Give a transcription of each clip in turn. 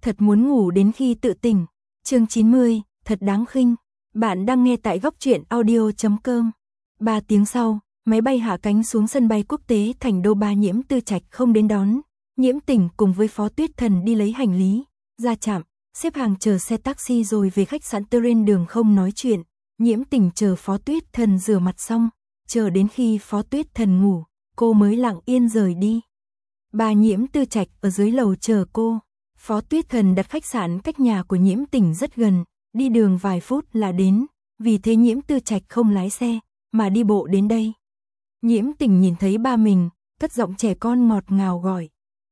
thật muốn ngủ đến khi tự tỉnh. Chương 90, thật đáng khinh. Bạn đang nghe tại góc truyện audio.com. 3 tiếng sau, máy bay hạ cánh xuống sân bay quốc tế Thành Đô. Ba Nhiễm Tư Trạch không đến đón. Nhiễm Tỉnh cùng với Phó Tuyết Thần đi lấy hành lý, ra trạm, xếp hàng chờ xe taxi rồi về khách sạn. Trên đường không nói chuyện, Nhiễm Tỉnh chờ Phó Tuyết Thần rửa mặt xong, chờ đến khi Phó Tuyết Thần ngủ, cô mới lặng yên rời đi. Bà Nhiễm Tư Trạch ở dưới lầu chờ cô. Phó Tuyết Thần đặt khách sạn cách nhà của Nhiễm Tỉnh rất gần, đi đường vài phút là đến, vì thế Nhiễm Tư Trạch không lái xe, mà đi bộ đến đây. Nhiễm Tỉnh nhìn thấy ba mình, cất giọng trẻ con ngọt ngào gọi.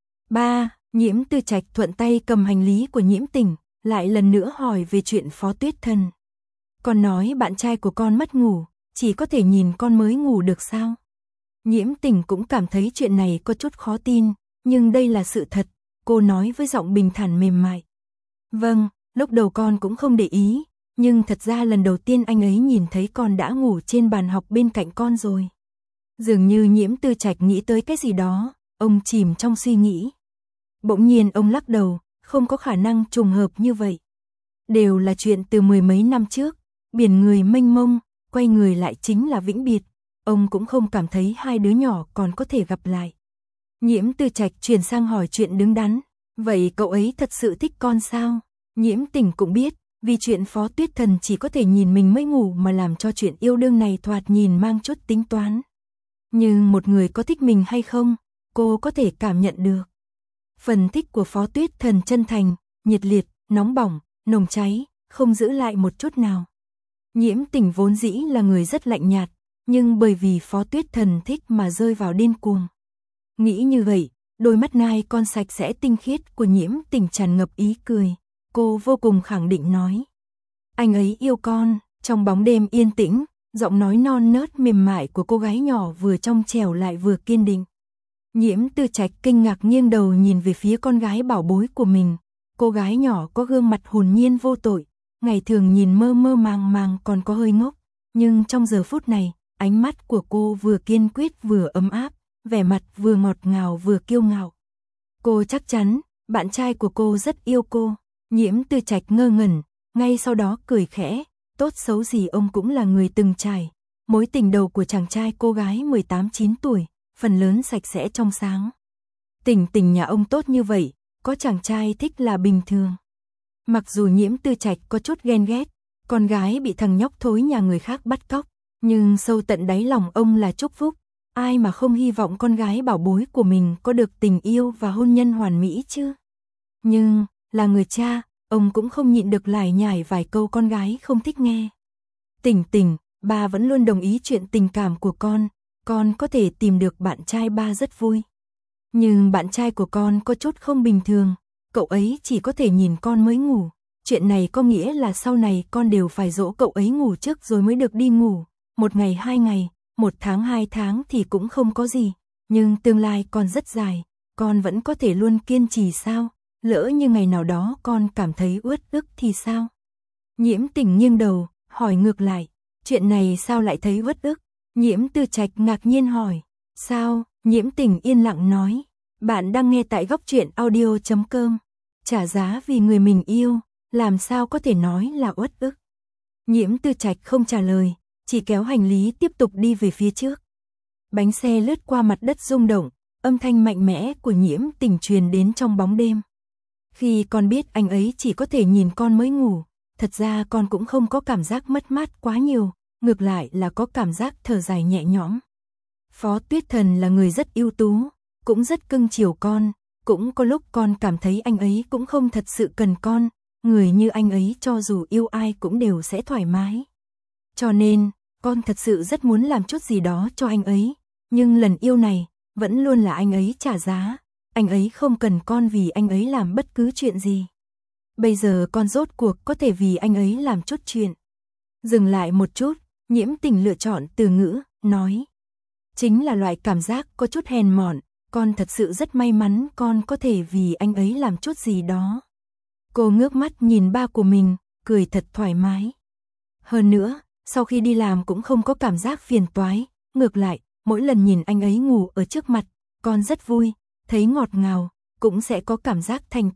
Ba. Nhiễm Tư Trạch thuận tay cầm hành lý của Nhiễm Tỉnh, lại lần nữa hỏi về chuyện Phó Tuyết Thần. Con nói bạn trai của con mất ngủ, chỉ có thể nhìn con mới ngủ được sao? Nhiễm Tỉnh cũng cảm thấy chuyện này có chút khó tin, nhưng đây là sự thật, cô nói với giọng bình thản mềm mại. Vâng, lúc đầu con cũng không để ý, nhưng thật ra lần đầu tiên anh ấy nhìn thấy con đã ngủ trên bàn học bên cạnh con rồi. Dường như Nhiễm Tư Trạch nghĩ tới cái gì đó, ông chìm trong suy nghĩ. Bỗng nhiên ông lắc đầu, không có khả năng trùng hợp như vậy. Đều là chuyện từ mười mấy năm trước, biển người mênh mông, quay người lại chính là vĩnh biệt. Ông cũng không cảm thấy hai đứa nhỏ còn có thể gặp lại. Nhiễm Tư Trạch chuyển sang hỏi chuyện đứng đắn. Vậy cậu ấy thật sự thích con sao? Nhiễm Tỉnh cũng biết, vì chuyện Phó Tuyết Thần chỉ có thể nhìn mình mới ngủ mà làm cho chuyện yêu đương này thoạt nhìn mang chút tính toán. Nhưng một người có thích mình hay không, cô có thể cảm nhận được. Phần thích của Phó Tuyết Thần chân thành, nhiệt liệt, nóng bỏng, nồng cháy, không giữ lại một chút nào. Nhiễm Tỉnh vốn dĩ là người rất lạnh nhạt, nhưng bởi vì Phó Tuyết Thần thích mà rơi vào điên cuồng. Nghĩ như vậy, đôi mắt nai con sạch sẽ tinh khiết của Nhiễm Tỉnh tràn ngập ý cười. Cô vô cùng khẳng định nói. Anh ấy yêu con. Trong bóng đêm yên tĩnh, giọng nói non nớt mềm mại của cô gái nhỏ vừa trong trẻo lại vừa kiên định. Nhiễm Tư Trạch kinh ngạc nghiêng đầu nhìn về phía con gái bảo bối của mình. Cô gái nhỏ có gương mặt hồn nhiên vô tội, ngày thường nhìn mơ mơ màng màng còn có hơi ngốc, nhưng trong giờ phút này, ánh mắt của cô vừa kiên quyết vừa ấm áp, vẻ mặt vừa ngọt ngào vừa kiêu ngạo. Cô chắc chắn, bạn trai của cô rất yêu cô. Nhiễm Tư Trạch ngơ ngẩn, ngay sau đó cười khẽ, tốt xấu gì ông cũng là người từng trải. Mối tình đầu của chàng trai cô gái 18-9 tuổi, phần lớn sạch sẽ trong sáng. Tình nhà ông tốt như vậy, có chàng trai thích là bình thường. Mặc dù Nhiễm Tư Trạch có chút ghen ghét, con gái bị thằng nhóc thối nhà người khác bắt cóc, nhưng sâu tận đáy lòng ông là chúc phúc. Ai mà không hy vọng con gái bảo bối của mình có được tình yêu và hôn nhân hoàn mỹ chứ. Nhưng, là người cha, ông cũng không nhịn được lải nhải vài câu con gái không thích nghe. Tỉnh, ba vẫn luôn đồng ý chuyện tình cảm của con có thể tìm được bạn trai ba rất vui. Nhưng bạn trai của con có chút không bình thường, cậu ấy chỉ có thể nhìn con mới ngủ. Chuyện này có nghĩa là sau này con đều phải dỗ cậu ấy ngủ trước rồi mới được đi ngủ. 1 ngày 2 ngày, 1 tháng 2 tháng thì cũng không có gì. Nhưng tương lai còn rất dài, con vẫn có thể luôn kiên trì sao? Lỡ như ngày nào đó con cảm thấy uất ức thì sao? Nhiễm Tỉnh nghiêng đầu, hỏi ngược lại. Chuyện này sao lại thấy uất ức? Nhiễm Tư Trạch ngạc nhiên hỏi. Sao? Nhiễm Tỉnh yên lặng nói. Bạn đang nghe tại góc truyện audio.com. Trả giá vì người mình yêu, làm sao có thể nói là uất ức? Nhiễm Tư Trạch không trả lời, chỉ kéo hành lý tiếp tục đi về phía trước. Bánh xe lướt qua mặt đất rung động, âm thanh mạnh mẽ của Nhiễm Tỉnh truyền đến trong bóng đêm. Khi con biết anh ấy chỉ có thể nhìn con mới ngủ, thật ra con cũng không có cảm giác mất mát quá nhiều, ngược lại là có cảm giác thở dài nhẹ nhõm. Phó Tuyết Thần là người rất ưu tú, cũng rất cưng chiều con, cũng có lúc con cảm thấy anh ấy cũng không thật sự cần con, người như anh ấy cho dù yêu ai cũng đều sẽ thoải mái. Cho nên, con thật sự rất muốn làm chút gì đó cho anh ấy, nhưng lần yêu này, vẫn luôn là anh ấy trả giá. Anh ấy không cần con vì anh ấy làm bất cứ chuyện gì. Bây giờ con rốt cuộc có thể vì anh ấy làm chút chuyện. Dừng lại một chút, Nhiễm Tỉnh lựa chọn từ ngữ, nói. Chính là loại cảm giác có chút hèn mọn, con thật sự rất may mắn con có thể vì anh ấy làm chút gì đó. Cô ngước mắt nhìn ba của mình, cười thật thoải mái. Hơn nữa, sau khi đi làm cũng không có cảm giác phiền toái, ngược lại, mỗi lần nhìn anh ấy ngủ ở trước mặt, con rất vui. Thấy ngọt ngào, cũng sẽ có cảm giác thành tựu,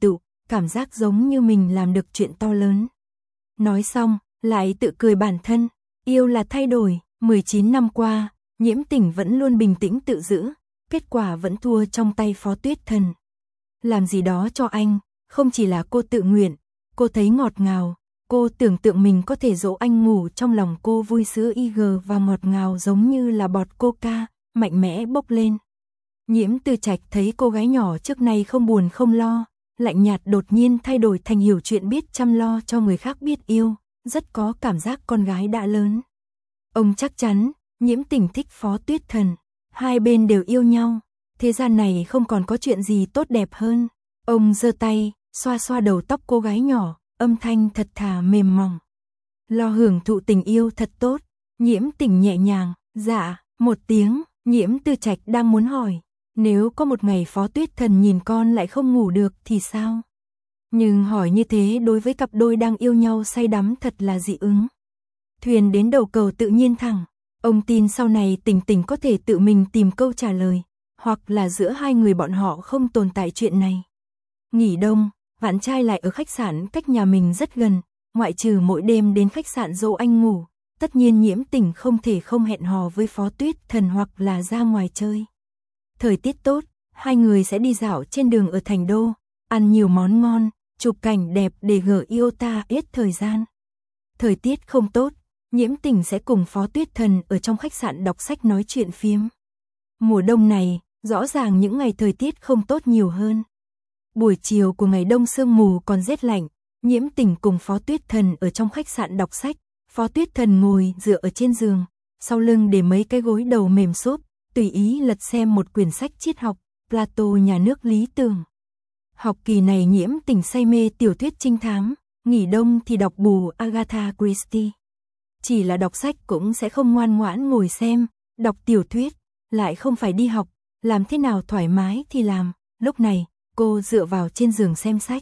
cảm giác giống như mình làm được chuyện to lớn. Nói xong, lại tự cười bản thân, yêu là thay đổi, 19 năm qua, Nhiễm Tình vẫn luôn bình tĩnh tự giữ, kết quả vẫn thua trong tay Phó Tuyết Thần. Làm gì đó cho anh, không chỉ là cô tự nguyện, cô thấy ngọt ngào, cô tưởng tượng mình có thể dỗ anh ngủ trong lòng cô vui sữa IG và ngọt ngào giống như là bọt coca, mạnh mẽ bốc lên. Nhiễm Tư Trạch thấy cô gái nhỏ trước nay không buồn không lo, lạnh nhạt đột nhiên thay đổi thành hiểu chuyện biết chăm lo cho người khác biết yêu, rất có cảm giác con gái đã lớn. Ông chắc chắn, Nhiễm Tình thích Phó Tuyết Thần, hai bên đều yêu nhau, thế gian này không còn có chuyện gì tốt đẹp hơn. Ông giơ tay, xoa xoa đầu tóc cô gái nhỏ, âm thanh thật thà mềm mỏng. Lo hưởng thụ tình yêu thật tốt. Nhiễm Tình nhẹ nhàng, dạ, một tiếng. Nhiễm Tư Trạch đang muốn hỏi, nếu có một ngày Phó Tuyết Thần nhìn con lại không ngủ được thì sao? Nhưng hỏi như thế đối với cặp đôi đang yêu nhau say đắm thật là dị ứng. Thuyền đến đầu cầu tự nhiên thẳng, ông tin sau này Tình Tình có thể tự mình tìm câu trả lời, hoặc là giữa hai người bọn họ không tồn tại chuyện này. Nghỉ đông, bạn trai lại ở khách sạn cách nhà mình rất gần, ngoại trừ mỗi đêm đến khách sạn dỗ anh ngủ, tất nhiên Nhiễm Tình không thể không hẹn hò với Phó Tuyết Thần hoặc là ra ngoài chơi. Thời tiết tốt, hai người sẽ đi dạo trên đường ở thành đô, ăn nhiều món ngon, chụp cảnh đẹp để gửi iota hết thời gian. Thời tiết không tốt, Nhiễm Tình sẽ cùng Phó Tuyết Thần ở trong khách sạn đọc sách nói chuyện phiếm. Mùa đông này, rõ ràng những ngày thời tiết không tốt nhiều hơn. Buổi chiều của ngày đông sương mù còn rét lạnh, Nhiễm Tình cùng Phó Tuyết Thần ở trong khách sạn đọc sách, Phó Tuyết Thần ngồi dựa ở trên giường, sau lưng để mấy cái gối đầu mềm xốp, tùy ý lật xem một quyển sách triết học, Plato nhà nước lý tưởng. Học kỳ này Nhiễm Tình say mê tiểu thuyết trinh thám, nghỉ đông thì đọc bù Agatha Christie. Chỉ là đọc sách cũng sẽ không ngoan ngoãn ngồi xem, đọc tiểu thuyết, lại không phải đi học, làm thế nào thoải mái thì làm. Lúc này, cô dựa vào trên giường xem sách.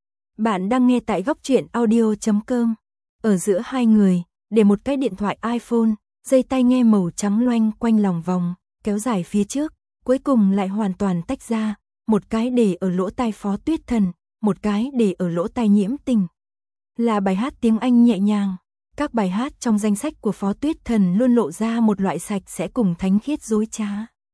Bạn đang nghe tại góc truyện audio.com. Ở giữa hai người, để một cái điện thoại iPhone, dây tai nghe màu trắng loanh quanh lòng vòng, kéo dài phía trước, cuối cùng lại hoàn toàn tách ra, một cái để ở lỗ tai Phó Tuyết Thần, một cái để ở lỗ tai Nhiễm Tình. Là bài hát tiếng Anh nhẹ nhàng. Các bài hát trong danh sách của Phó Tuyết Thần luôn lộ ra một loại sạch sẽ cùng thánh khiết dối trá.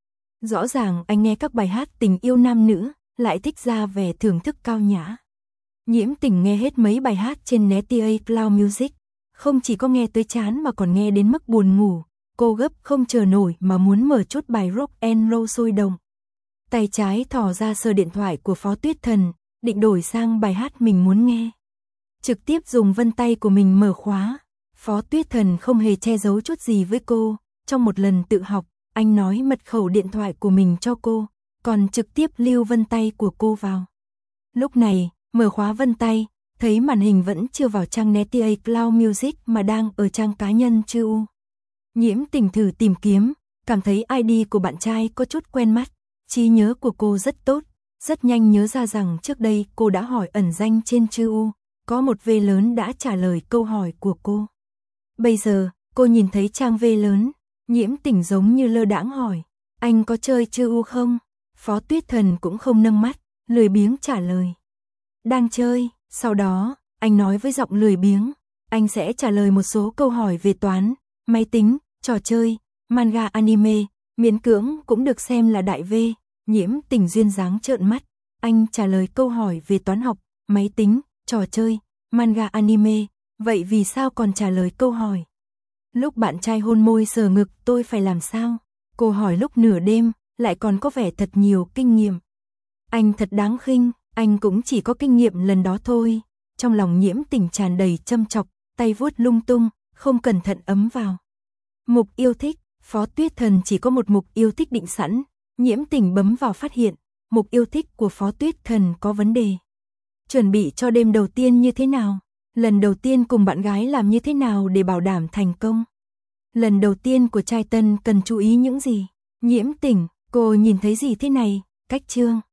Rõ ràng anh nghe các bài hát tình yêu nam nữ, lại thích ra vẻ thưởng thức cao nhã. Nhiễm Tình nghe hết mấy bài hát trên Netia Cloud Music, không chỉ có nghe tới chán mà còn nghe đến mức buồn ngủ, cô gấp không chờ nổi mà muốn mở chút bài rock and roll sôi động. Tay trái thò ra sờ điện thoại của Phó Tuyết Thần, định đổi sang bài hát mình muốn nghe. Trực tiếp dùng vân tay của mình mở khóa. Phó Tuyết Thần không hề che giấu chút gì với cô, trong một lần tự học, anh nói mật khẩu điện thoại của mình cho cô, còn trực tiếp lưu vân tay của cô vào. Lúc này, mở khóa vân tay, thấy màn hình vẫn chưa vào trang Netia Cloud Music mà đang ở trang cá nhân Chu. Nhiễm Tình thử tìm kiếm, cảm thấy ID của bạn trai có chút quen mắt, trí nhớ của cô rất tốt, rất nhanh nhớ ra rằng trước đây cô đã hỏi ẩn danh trên Chu, có một V lớn đã trả lời câu hỏi của cô. Bây giờ, cô nhìn thấy trang V lớn, Nhiễm Tình giống như lơ đãng hỏi, anh có chơi Chu không? Phó Tuyết Thần cũng không nâng mắt, lười biếng trả lời. Đang chơi, sau đó, anh nói với giọng lười biếng, anh sẽ trả lời một số câu hỏi về toán, máy tính, trò chơi, manga anime, miễn cưỡng cũng được xem là đại V. Nhiễm Tình duyên dáng trợn mắt, anh trả lời câu hỏi về toán học, máy tính, trò chơi, manga anime, vậy vì sao còn trả lời câu hỏi? Lúc bạn trai hôn môi sờ ngực tôi phải làm sao? Cô hỏi lúc nửa đêm, lại còn có vẻ thật nhiều kinh nghiệm. Anh thật đáng khinh, anh cũng chỉ có kinh nghiệm lần đó thôi. Trong lòng Nhiễm Tình tràn đầy châm chọc, tay vuốt lung tung, không cẩn thận ấm vào. Mục yêu thích, Phó Tuyết Thần chỉ có một mục yêu thích định sẵn. Nhiễm Tình bấm vào phát hiện, mục yêu thích của Phó Tuyết Thần có vấn đề. Chuẩn bị cho đêm đầu tiên như thế nào? Lần đầu tiên cùng bạn gái làm như thế nào để bảo đảm thành công? Lần đầu tiên của trai tân cần chú ý những gì? Nhiễm Tình, cô nhìn thấy gì thế này? Cách chương